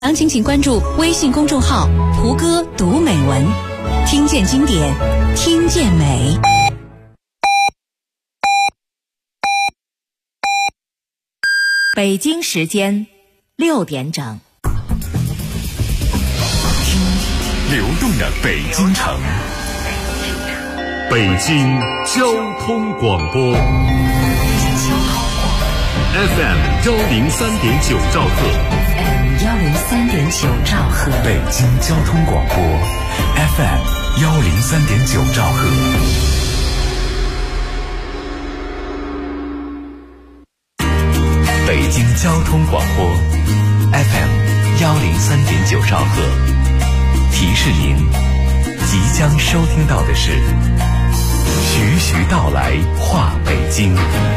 详情请关注微信公众号胡歌读美文，听见经典，听见美。北京时间6点整， 听流动的北京城，北京交通广播 FM 103.9兆赫 103.9兆赫， 北京交通广播 FM 103.9兆赫。北京交通广播 FM 103.9兆赫，提示您，即将收听到的是徐徐道来话北京。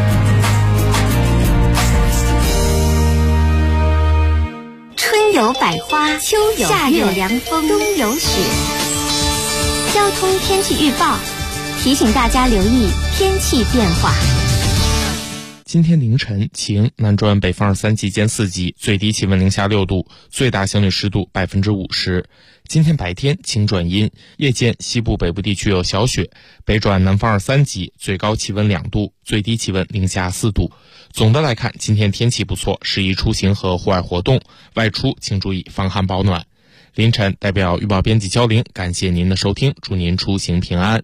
春有百花，秋有夏有凉风，冬有雪。交通天气预报提醒大家留意天气变化。 今天凌晨晴，南转北风2-3级间4级，最低气温零下6度，最大相对湿度50%。今天白天晴转阴，夜间西部北部地区有小雪，北转南风2-3级，最高气温2度，最低气温零下4度。总的来看，今天天气不错，适宜出行和户外活动，外出请注意防寒保暖。凌晨代表预报编辑焦玲，感谢您的收听，祝您出行平安。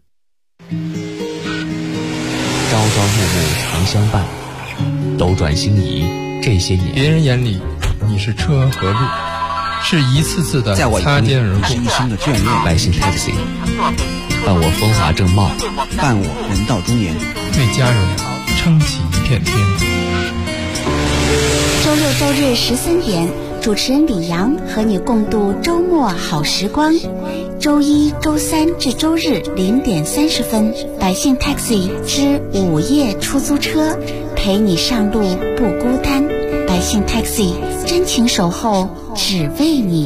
朝朝暮暮常相伴，斗转星移这些年， 别人眼里你是车和路，是一次次的擦肩而过。 是一生的眷恋。 百姓 taxi 伴我风华正茂， 伴我人到中年， 为家人撑起一片天。 周六周日13点，主持人李阳和你共度周末好时光。周一、周三至周日0点30分，百姓 taxi 之午夜出租车，陪你上路不孤单。百姓 taxi 真情守候，只为你。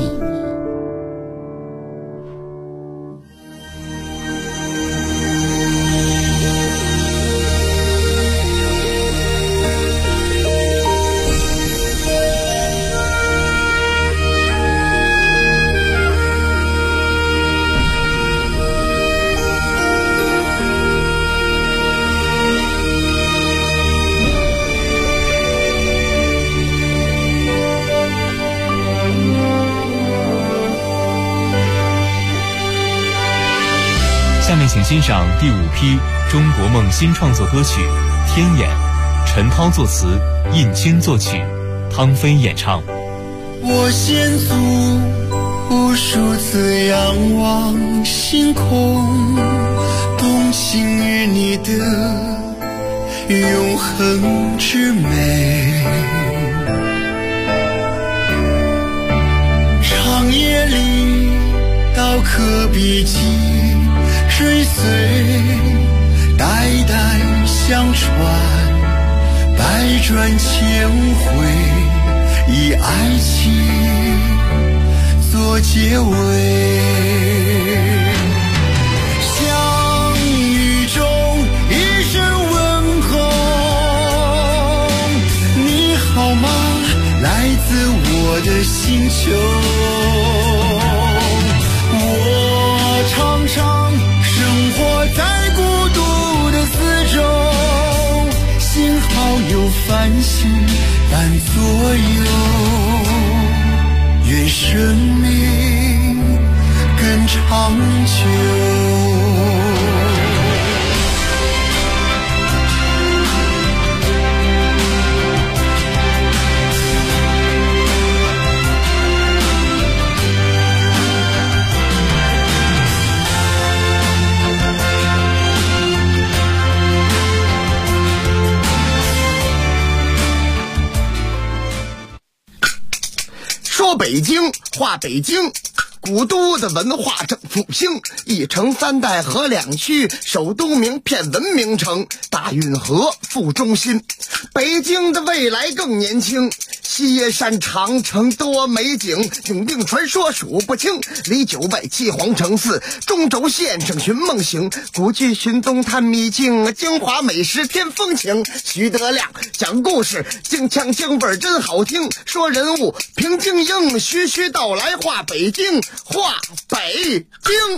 下面请欣赏第5批中国梦新创作歌曲《天眼》，陈涛作词，印青作曲，汤飞演唱。 我先祖无数次仰望星空，动情于你的永恒之美。长夜里刀刻笔迹追随，代代相传，百转千回，以爱情做结尾。相遇中一声问候，你好吗？来自我的星球。我常常生活在孤独的四周，幸好有繁星伴左右，愿生命更长久。 说北京话北京， 古都的文化正复兴，一城三代河两区，首都名片文明城，大运河副中心。北京的未来更年轻，西山长城多美景，永定传说数不清，离九外七皇城寺，中轴线上寻梦行，古剧寻东探秘境，京华美食添风情。徐德亮讲故事，京腔京味真好听，说人物评京英，徐徐道来画北京，画北京。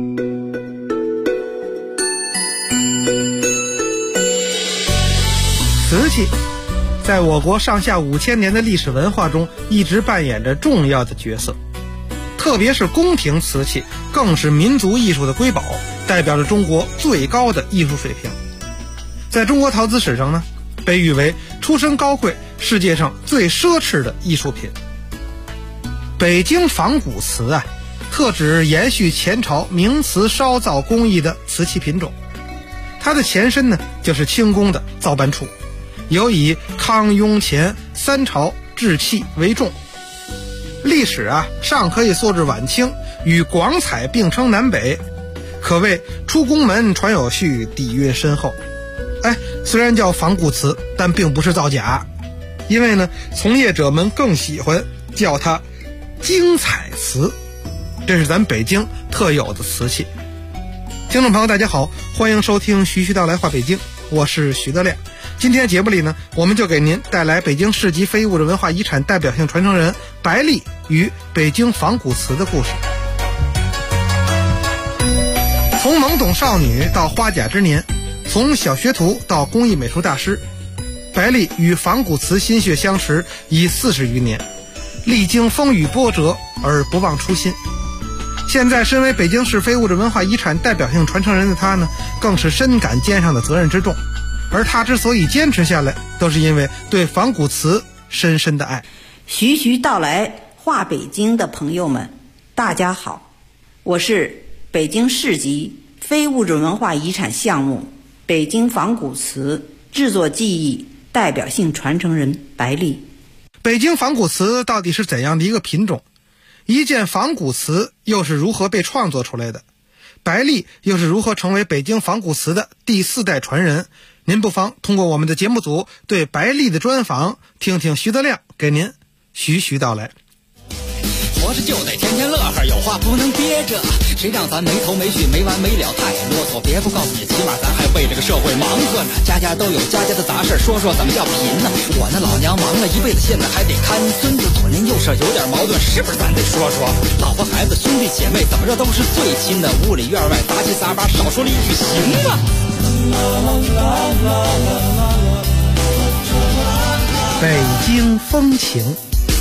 瓷器在我国上下5000年的历史文化中一直扮演着重要的角色，特别是宫廷瓷器更是民族艺术的瑰宝，代表着中国最高的艺术水平。在中国陶瓷史上呢，被誉为出身高贵、世界上最奢侈的艺术品。北京仿古瓷啊，特指延续前朝明瓷烧造工艺的瓷器品种，它的前身呢就是清宫的造办处，有以康雍乾3朝制器为重。历史啊尚可以溯至晚清，与广彩并称南北，可谓出宫门传有序，底蕴深厚。虽然叫仿古瓷，但并不是造假，因为呢从业者们更喜欢叫它精彩瓷，这是咱北京特有的瓷器。听众朋友大家好，欢迎收听徐徐道来话北京，我是徐德亮。今天节目里呢，我们就给您带来北京市级非物质文化遗产代表性传承人白丽与北京仿古瓷的故事。从懵懂少女到花甲之年，从小学徒到工艺美术大师，白丽与仿古瓷心血相识已40余年，历经风雨波折而不忘初心。现在身为北京市非物质文化遗产代表性传承人的他呢，更是深感肩上的责任之重。而他之所以坚持下来，都是因为对仿古瓷深深的爱。 徐徐道来话北京的朋友们，大家好，我是北京市级非物质文化遗产项目北京仿古瓷制作技艺代表性传承人白丽。 北京仿古瓷到底是怎样的一个品种？一件仿古瓷又是如何被创作出来的？白丽又是如何成为北京仿古瓷的第4代传人？您不妨通过我们的节目组对白丽的专访，听听徐德亮给您徐徐道来。 活着就得天天乐呵，有话不能憋着，谁让咱没头没绪没完没了太啰嗦。别不告诉你，起码咱还为这个社会忙活呢。家家都有家家的杂事，说说怎么叫贫呢？我那老娘忙了一辈子，现在还得看孙子，左邻右舍有点矛盾，是不是咱得说说？老婆孩子兄弟姐妹怎么着都是最亲的，屋里院外杂七杂八，少说了一句行吗？ 北京风情。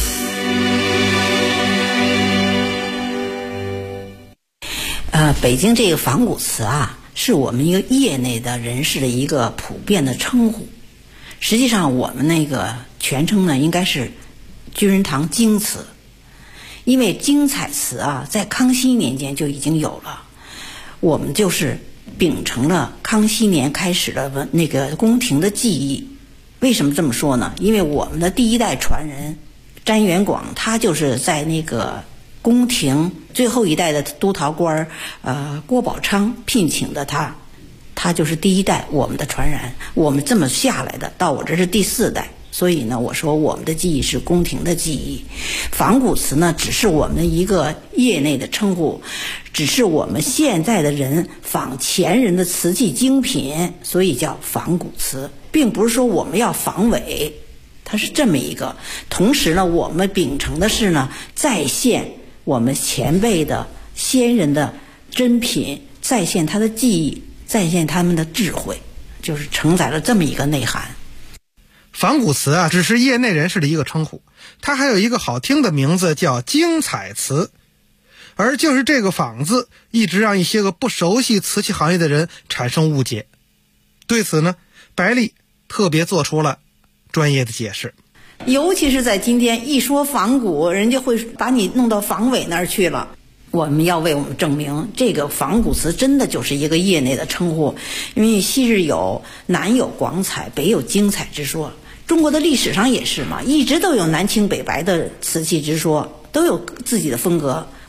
北京这个仿古瓷啊，是我们一个业内的人士的一个普遍的称呼。实际上我们那个全称呢，应该是军人堂京瓷，因为精彩瓷啊，在康熙年间就已经有了。我们就是秉承了康熙年开始的那个宫廷的技艺。为什么这么说呢？因为我们的第1代传人詹元广，他就是在那个宫廷最后一代的督陶官郭宝昌聘请的他就是第1代我们的传人，我们这么下来的，到我这是第4代。所以呢，我说我们的技艺是宫廷的技艺，仿古瓷呢只是我们一个业内的称呼，只是我们现在的人仿前人的瓷器精品，所以叫仿古瓷，并不是说我们要仿伪，它是这么一个。同时呢，我们秉承的是呢，再现我们前辈的先人的珍品，再现他的技艺，再现他们的智慧，就是承载了这么一个内涵。 仿古瓷啊，只是业内人士的一个称呼，它还有一个好听的名字叫精彩瓷。而就是这个仿字，一直让一些个不熟悉瓷器行业的人产生误解。对此呢，白丽特别做出了专业的解释。 尤其是在今天一说仿古，人家会把你弄到仿伪那儿去了。我们要为我们证明，这个仿古瓷真的就是一个业内的称呼，因为昔日有南有广彩，北有精彩之说。中国的历史上也是嘛，一直都有南青北白的瓷器之说，都有自己的风格。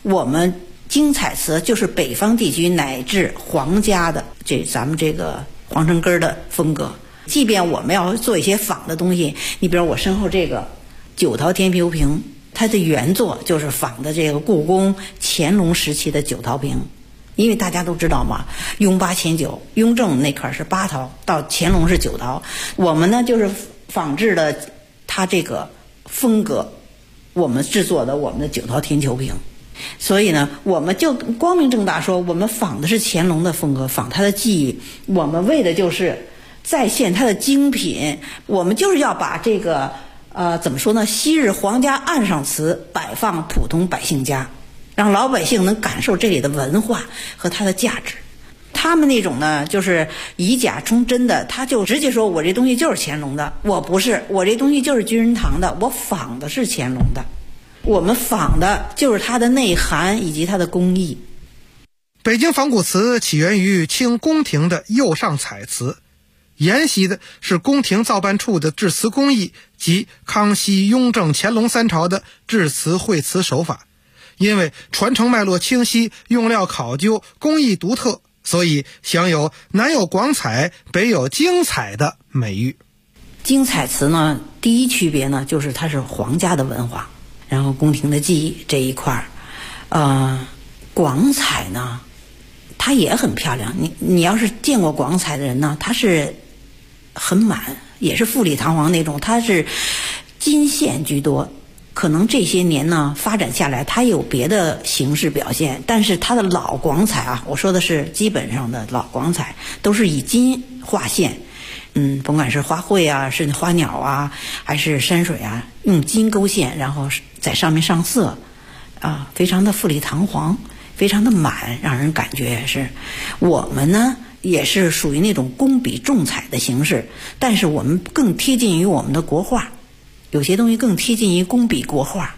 我们精彩瓷就是北方地区乃至皇家的咱们这个皇城根的风格。即便我们要做一些仿的东西，你比如我身后这个九桃天平瓶，它的原作就是仿的这个故宫乾隆时期的九桃瓶。因为大家都知道嘛，雍八乾九，雍正那块是8桃，到乾隆是9桃。我们呢就是仿制了它这个风格，我们制作的我们的9桃天球瓶。所以呢，我们就光明正大说，我们仿的是乾隆的风格，仿他的技艺，我们为的就是再现他的精品。我们就是要把这个怎么说呢，昔日皇家岸上瓷摆放普通百姓家，让老百姓能感受这里的文化和它的价值。他们那种呢，就是以假充真的，他就直接说我这东西就是乾隆的，我不是，我这东西就是君仁堂的，我仿的是乾隆的，我们仿的就是它的内涵以及它的工艺。 北京仿古瓷起源于清宫廷的釉上彩瓷，沿袭的是宫廷造办处的制瓷工艺及康熙、雍正、乾隆3朝的制瓷绘瓷手法。因为传承脉络清晰，用料考究，工艺独特，所以享有南有广彩，北有精彩的美誉。 精彩瓷呢，第一区别呢，就是它是皇家的文化，然后宫廷的技艺这一块广彩呢，它也很漂亮。你要是见过广彩的人呢，它是很满，也是富丽堂皇那种，它是金线居多。可能这些年呢发展下来，它有别的形式表现，但是它的老广彩啊，我说的是基本上的老广彩，都是以金画线，甭管是花卉啊，是花鸟啊，还是山水啊，用金勾线，然后在上面上色，非常的富丽堂皇，非常的满，让人感觉是。我们呢也是属于那种工笔重彩的形式，但是我们更贴近于我们的国画。有些东西更贴近于工笔国画。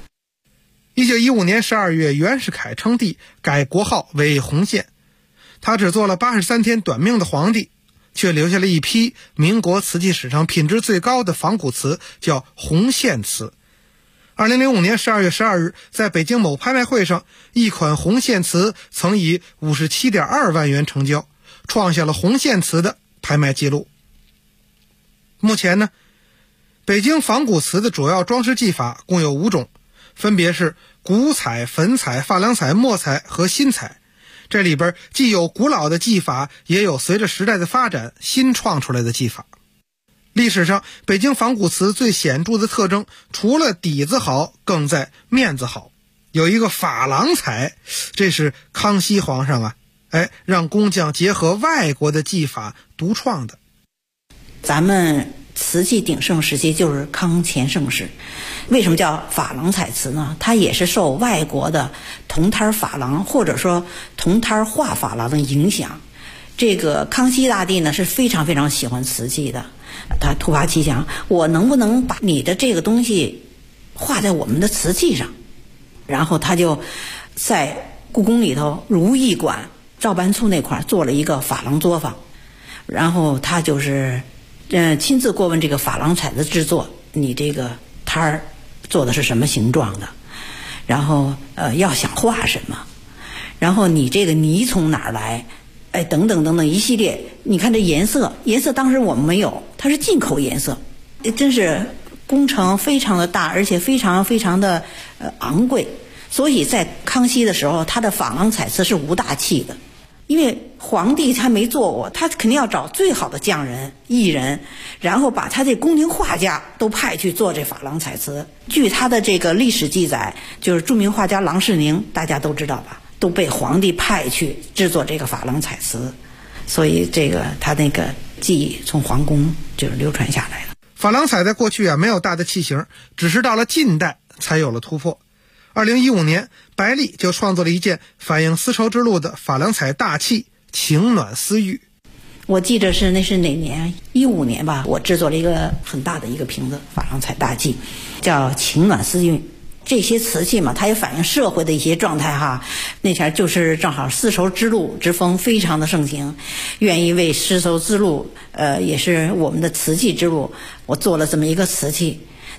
1915年12月，袁世凯称帝，改国号为洪宪。他只做了83天短命的皇帝，却留下了一批民国瓷器史上品质最高的仿古瓷，叫洪宪瓷。2005年12月12日，在北京某拍卖会上，一款洪宪瓷曾以 57.2 万元成交，创下了洪宪瓷的拍卖记录。目前呢，北京仿古瓷的主要装饰技法共有5种，分别是古彩、粉彩、珐琅彩、墨彩和新彩。这里边既有古老的技法，也有随着时代的发展新创出来的技法。历史上北京仿古瓷最显著的特征，除了底子好，更在面子好。有一个珐琅彩，这是康熙皇上让工匠结合外国的技法独创的。 咱们瓷器鼎盛时期就是康乾盛世。为什么叫珐琅彩瓷呢？它也是受外国的铜胎珐琅或者说铜胎画珐琅的影响。这个康熙大帝呢是非常非常喜欢瓷器的，他突发奇想，我能不能把你的这个东西画在我们的瓷器上？然后他就在故宫里头如意馆照办处那块做了一个珐琅作坊，然后他就是亲自过问这个珐琅彩的制作，你这个摊儿做的是什么形状的，然后要想画什么，然后你这个泥从哪儿来，等等等等一系列。你看这颜色当时我们没有，它是进口颜色，真是工程非常的大，而且非常非常的昂贵。所以在康熙的时候，他的珐琅彩瓷是无大器的。因为皇帝他没做过，他肯定要找最好的匠人艺人，然后把他这宫廷画家都派去做这珐琅彩瓷。据他的这个历史记载，就是著名画家郎世宁，大家都知道吧，都被皇帝派去制作这个珐琅彩瓷，所以这个他那个技艺从皇宫就是流传下来了。 珐琅彩在过去没有大的器型，只是到了近代才有了突破。2015年，白丽就创作了一件反映丝绸之路的珐琅彩大器情暖丝玉。 我记得是那是哪年，15年吧，我制作了一个很大的一个瓶子珐琅彩大器，叫情暖丝玉。这些瓷器嘛，它也反映社会的一些状态哈。那前就是正好丝绸之路之风非常的盛行，愿意为丝绸之路也是我们的瓷器之路，我做了这么一个瓷器。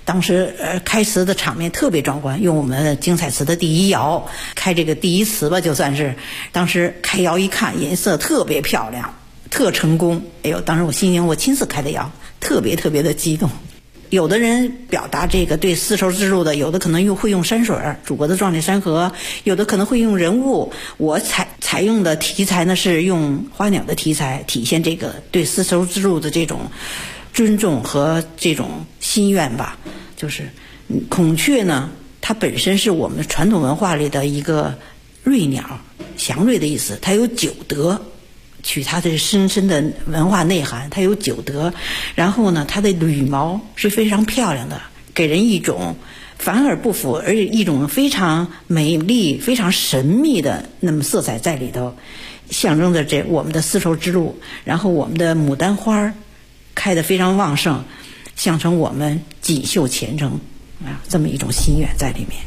当时开词的场面特别壮观，用我们精彩词的第一爻开这个第一词吧，就算是当时开爻一看，颜色特别漂亮，特成功。哎呦，当时我心情，我亲自开的爻，特别特别的激动。有的人表达这个对丝绸之路的，有的可能会用山水，祖国的壮丽山河，有的可能会用人物。我采用的题材呢是用花鸟的题材，体现这个对丝绸之路的这种尊重和这种心愿吧。就是孔雀呢，它本身是我们传统文化里的一个瑞鸟，祥瑞的意思，它有九德，取它的深深的文化内涵，它有九德。然后呢，它的羽毛是非常漂亮的，给人一种反而不符，而且一种非常美丽、非常神秘的那么色彩在里头，象征着这我们的丝绸之路。然后我们的牡丹花开得非常旺盛，象征我们锦绣前程啊，这么一种心愿在里面。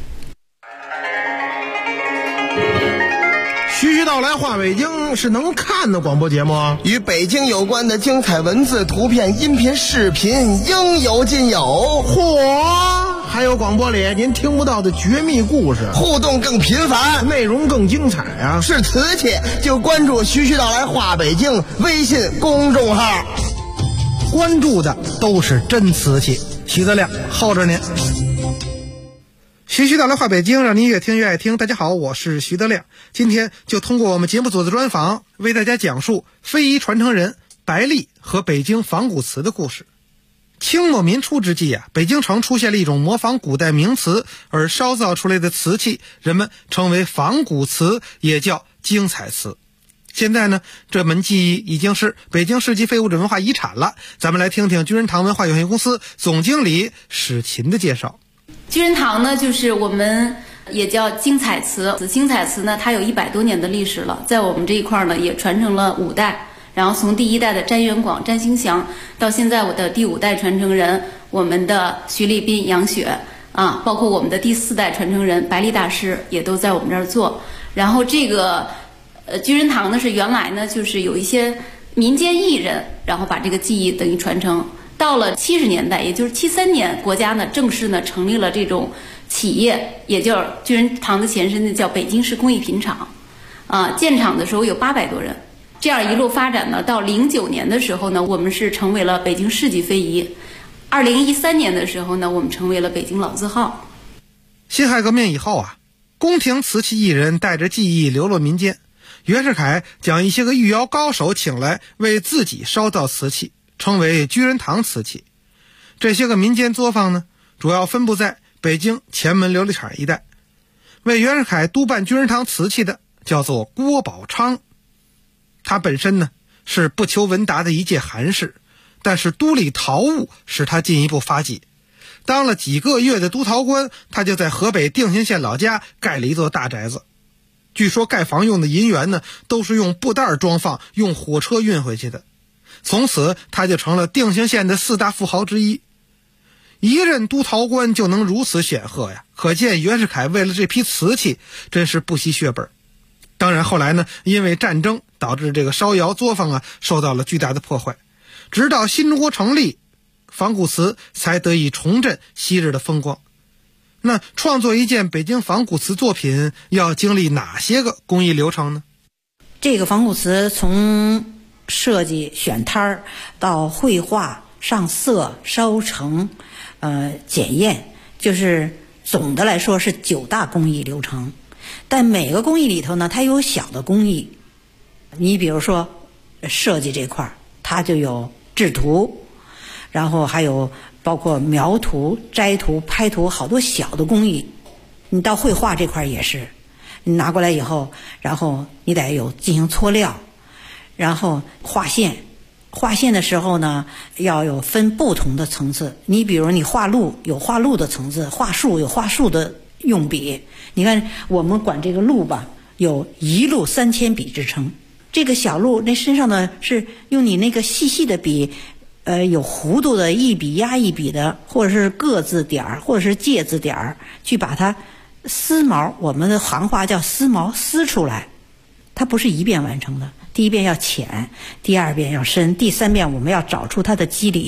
徐徐道来话北京是能看的广播节目， 与北京有关的精彩文字、图片、音频、视频应有尽有。 嚯！还有广播里您听不到的绝密故事， 互动更频繁， 内容更精彩啊！ 是瓷器就关注徐徐道来话北京微信公众号， 关注的都是真瓷器。徐德亮候着您。徐徐道来话北京，让您越听越爱听。大家好，我是徐德亮，今天就通过我们节目组的专访，为大家讲述非遗传承人白丽和北京仿古瓷的故事。清末民初之际啊，北京城出现了一种模仿古代名瓷而烧造出来的瓷器，人们称为仿古瓷，也叫精彩瓷。现在呢，这门技艺已经是北京市级非物质文化遗产了。咱们来听听居仁堂文化有限公司总经理史琴的介绍。 居仁堂呢，就是我们也叫精彩瓷。精彩瓷呢，它有100多年的历史了，在我们这一块呢，也传承了5代。然后从第1代的詹元广、詹兴祥，到现在我的第5代传承人，我们的徐立斌、杨雪啊，包括我们的第4代传承人白丽大师，也都在我们这儿做。然后这个居仁堂呢，是原来呢就是有一些民间艺人，然后把这个技艺等于传承。到了70年代，也就是73年，国家呢正式呢成立了这种企业，也叫居仁堂的前身呢叫北京市工艺品厂，建厂的时候有800多人，这样一路发展呢，到09年的时候呢，我们是成为了北京市级非遗。2013年的时候呢，我们成为了北京老字号。 辛亥革命以后啊，宫廷瓷器艺人带着技艺流落民间，袁世凯将一些个御窑高手请来为自己烧造瓷器，称为居仁堂瓷器。这些个民间作坊呢，主要分布在北京前门琉璃厂一带。为袁世凯督办居仁堂瓷器的叫做郭宝昌，他本身呢是不求闻达的一介寒士，但是督理陶务使他进一步发迹。当了几个月的督陶官，他就在河北定兴县老家盖了一座大宅子。据说盖房用的银元呢，都是用布袋装放，用火车运回去的。从此他就成了定兴县的4大富豪之一。一任督陶官就能如此显赫呀，可见袁世凯为了这批瓷器真是不惜血本。当然后来呢，因为战争导致这个烧窑作坊啊受到了巨大的破坏，直到新中国成立，仿古瓷才得以重振昔日的风光。那创作一件北京仿古瓷作品要经历哪些个工艺流程呢？ 这个仿古瓷从设计选摊儿到绘画、上色、烧成、检验，就是总的来说是9大工艺流程。但每个工艺里头呢，它有小的工艺。你比如说设计这块，它就有制图，然后还有包括描图、摘图、拍图，好多小的工艺。你到绘画这块也是，你拿过来以后，然后你得有进行搓料，然后画线。画线的时候呢，要有分不同的层次。你比如你画鹿有画鹿的层次，画树有画树的用笔。你看我们管这个鹿吧，有1鹿3000笔之称。这个小鹿那身上呢是用你那个细细的笔，有弧度的，一笔压一笔的，或者是个字点儿，或者是介字点儿，去把它丝毛，我们的行话叫丝毛，撕出来。它不是一遍完成的，第1遍要浅，第2遍要深，第3遍我们要找出它的肌理，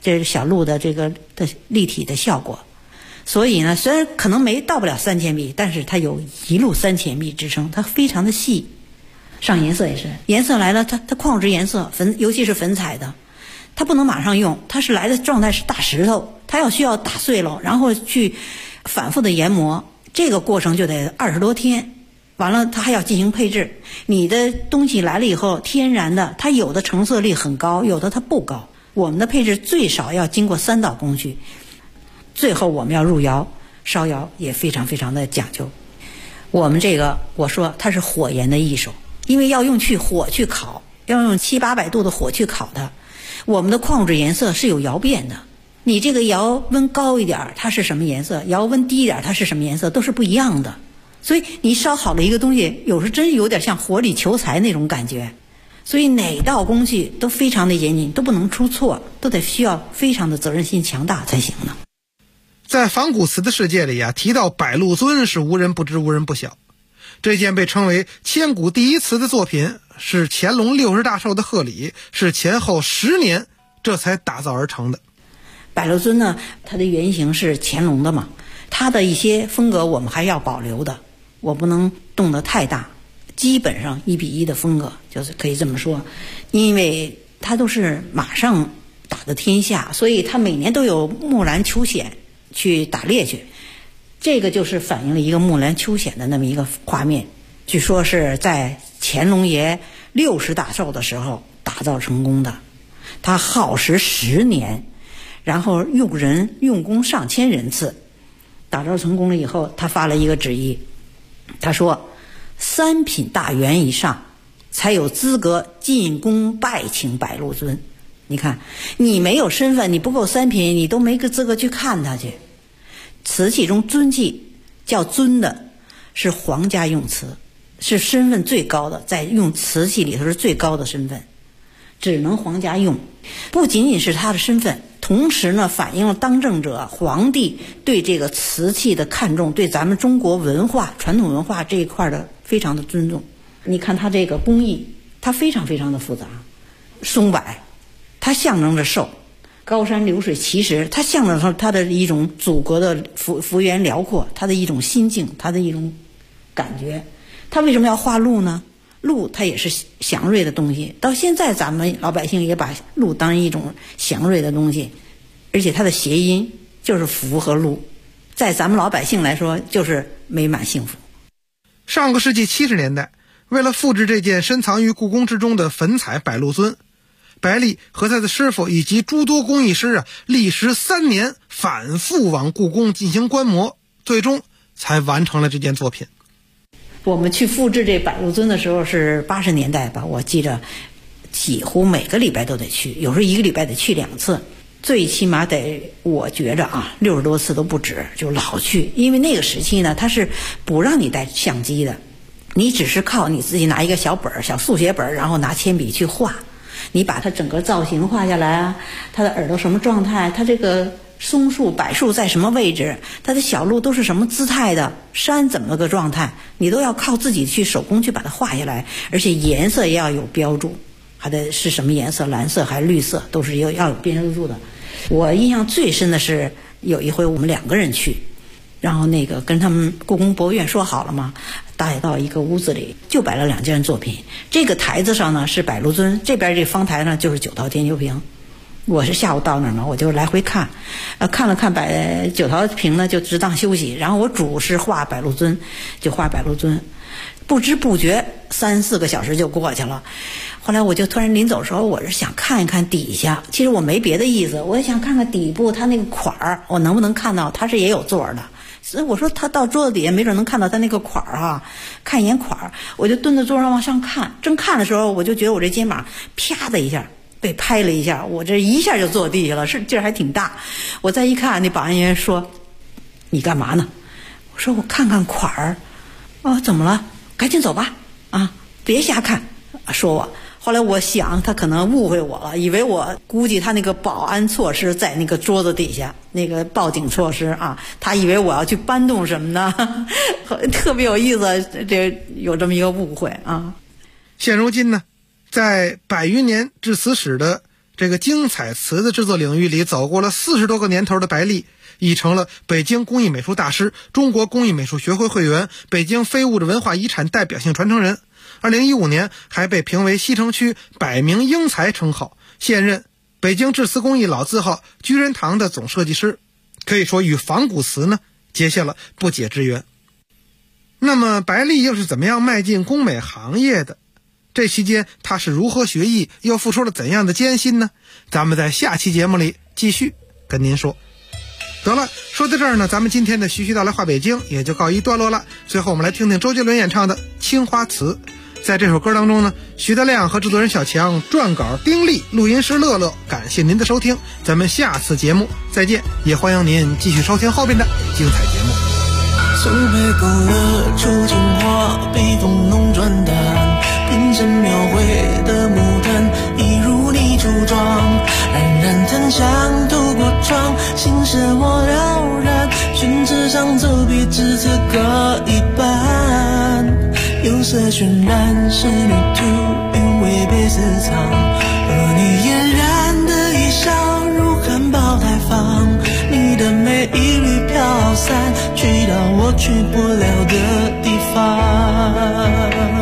这是小鹿的这个的立体的效果。所以呢，虽然可能到不了3000笔，但是它有一路3000笔之称，它非常的细。上颜色也是，颜色来了，它矿物质颜色尤其是粉彩的，它不能马上用，它是来的状态是大石头，它需要打碎了，然后去反复的研磨，这个过程就得20多天。完了，它还要进行配置。你的东西来了以后，天然的，它有的成色率很高，有的它不高。我们的配置最少要经过3道工序。最后我们要入窑烧窑也非常非常的讲究。我们这个我说它是火研的艺术，因为要用火去烤，要用700-800度的火去烤它。我们的矿物质颜色是有窑变的，你这个窑温高一点它是什么颜色，窑温低一点它是什么颜色，都是不一样的。所以你烧好了一个东西，有时真有点像火里求财那种感觉。所以哪道工序都非常的严谨，都不能出错，都得需要非常的责任心强大才行呢。 在仿古瓷的世界里提到百鹿尊是无人不知无人不晓。这件被称为千古第一瓷的作品是乾隆60大寿的贺礼，是前后10年这才打造而成的。 百鹿尊呢，它的原型是乾隆的嘛，它的一些风格我们还要保留的，我不能动得太大，基本上1比1的风格，就是可以这么说。因为它都是马上打的天下，所以它每年都有木兰秋显去打猎去，这个就是反映了一个木兰秋显的那么一个画面。据说是在乾隆爷60大寿的时候打造成功的，他耗时10年，然后用工上千人次，打造成功了以后，他发了一个旨意，他说3品大员以上才有资格进宫拜请百鹿尊。你看，你没有身份，你不够3品，你都没个资格去看他去。瓷器中尊器叫尊的是皇家用瓷，是身份最高的，在用瓷器里头是最高的身份，只能皇家用。不仅仅是他的身份，同时呢反映了当政者皇帝对这个瓷器的看重，对咱们中国文化传统文化这一块的非常的尊重。你看它这个工艺，它非常非常的复杂。松柏它象征着寿，高山流水其实它象征着它的一种祖国的幅员辽阔，它的一种心境，它的一种感觉。它为什么要画鹿呢？鹿它也是祥瑞的东西，到现在咱们老百姓也把鹿当一种祥瑞的东西，而且它的谐音就是福和禄，在咱们老百姓来说就是美满幸福。 上个世纪70年代，为了复制这件深藏于故宫之中的粉彩百鹿尊，白丽和他的师傅以及诸多工艺师历时3年反复往故宫进行观摩，最终才完成了这件作品。 我们去复制这百鹿尊的时候是80年代吧，我记着几乎每个礼拜都得去，有时候1个礼拜得去2次，最起码得我觉着60多次都不止，就老去。因为那个时期呢，它是不让你带相机的，你只是靠你自己拿一个小速写本，然后拿铅笔去画，你把它整个造型画下来它的耳朵什么状态，它这个松树柏树在什么位置，它的小鹿都是什么姿态的，山怎么个状态，你都要靠自己去手工去把它画下来，而且颜色也要有标注，还得是什么颜色，蓝色还是绿色，都是要有标注的。我印象最深的是有一回我们2个人去，然后那个跟他们故宫博物院说好了嘛，带到一个屋子里就摆了2件作品。这个台子上呢是百鹿尊，这边这方台呢就是9陶天球瓶。我是下午到那儿嘛，我就来回看，看了看9陶瓶呢就只当休息，然后我主是画百鹿尊，就画百鹿尊，不知不觉3-4个小时就过去了。后来我就突然临走的时候，我是想看一看底下，其实我没别的意思，我想看看底部它那个款儿，我能不能看到它是也有座的。所以我说他到桌子底下没准能看到他那个款儿看一眼款儿，我就蹲在桌上往上看，正看的时候我就觉得我这肩膀啪的一下被拍了一下，我这一下就坐地下了，是劲儿还挺大。我再一看，那保安员说：“你干嘛呢？”我说：“我看看款儿。”哦，怎么了？赶紧走吧，别瞎看。说我。后来我想他可能误会我了，以为我估计他那个保安措施在那个桌子底下，那个报警措施他以为我要去搬动什么的，特别有意思，这有这么一个误会。现如今呢，在100余年制瓷史的这个精彩瓷的制作领域里走过了40多个年头的白丽，已成了北京工艺美术大师、中国工艺美术学会会员、北京非物质文化遗产代表性传承人。2015年还被评为西城区100名英才称号，现任北京制瓷工艺老字号居仁堂的总设计师，可以说与仿古瓷呢结下了不解之缘。那么白丽又是怎么样迈进工美行业的？这期间他是如何学艺，又付出了怎样的艰辛呢？咱们在下期节目里继续跟您说。得了，说到这儿呢，咱们今天的徐徐道来话北京也就告一段落了。最后我们来听听周杰伦演唱的《青花瓷》。在这首歌当中呢，徐德亮和制作人小强，撰稿丁力，录音师乐乐，感谢您的收听，咱们下次节目再见，也欢迎您继续收听后边的精彩节目。 手背勾勒出情话，笔锋浓转淡，平生描绘的牡丹一如你初妆，冉冉檀香透过窗，心事我了然，宣纸上走笔只此各一半，釉色渲染仕女图，韵味被私藏，和你嫣然的一笑如含苞待放，你的美一缕飘散，去到我去不了的地方。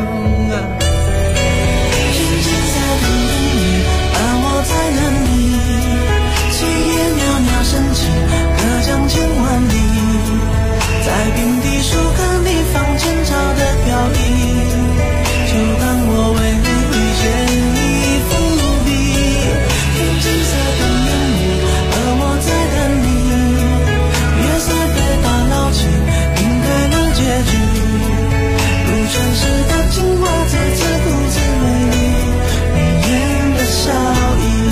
人间在等你，而我在等你，炊烟袅袅升起，隔江千万里，在平地树和你放前朝的飘逸，就当我为你遇见你风如笔，用金色等烟雨，而我在等你，月色被打捞起，应该了结局，如传世的青花瓷，自顾自美丽，你眼的笑意。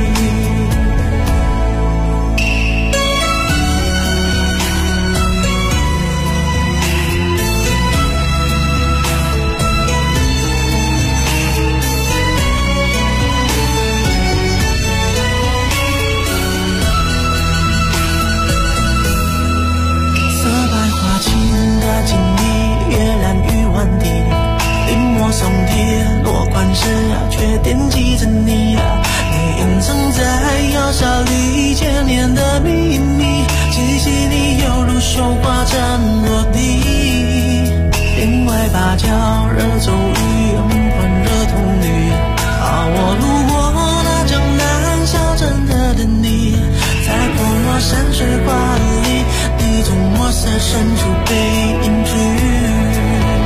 松铁落款时却惦记着你，你隐藏在窑烧里千年的秘密，气息里犹如绣花针落地，另外芭蕉惹骤雨，换惹童女，我路过那江南小镇的等你，在泼墨山水画里，你从墨色深处被隐去，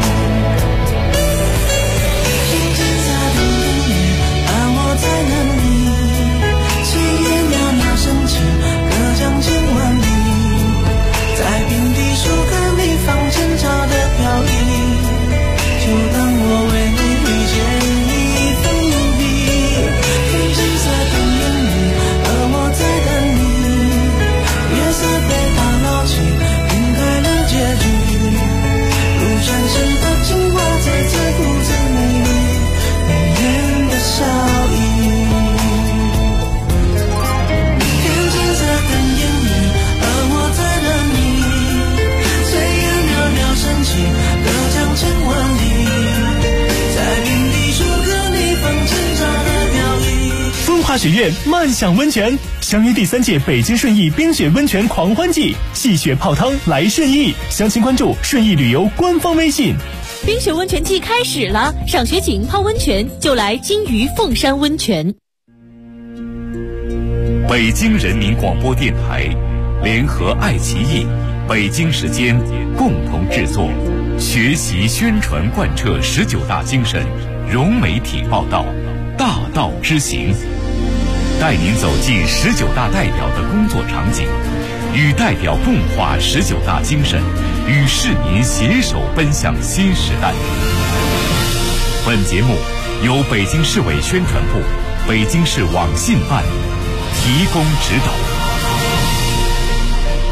在等你，炊烟袅袅升起，隔江千万里，在平地树和你放前朝的飘逸，就当我为你遇见你风如笔，用金色等烟雨，而我在等你，月色被打捞起，应该了结局，如传世的青花瓷，自顾自美丽，你眼的笑意。隔江千万里，在平地树和你放前朝的飘逸。 风华雪苑漫享温泉，相约第3届北京顺义冰雪温泉狂欢季，戏雪泡汤来顺义，详情关注顺义旅游官方微信。 冰雪温泉季开始了，赏雪景泡温泉就来金鱼凤山温泉。 北京人民广播电台联合爱奇艺、北京时间共同制作，学习宣传贯彻19大精神，融媒体报道，大道之行，带您走进19大代表的工作场景，与代表共话19大精神，与市民携手奔向新时代。本节目由北京市委宣传部、北京市网信办提供指导。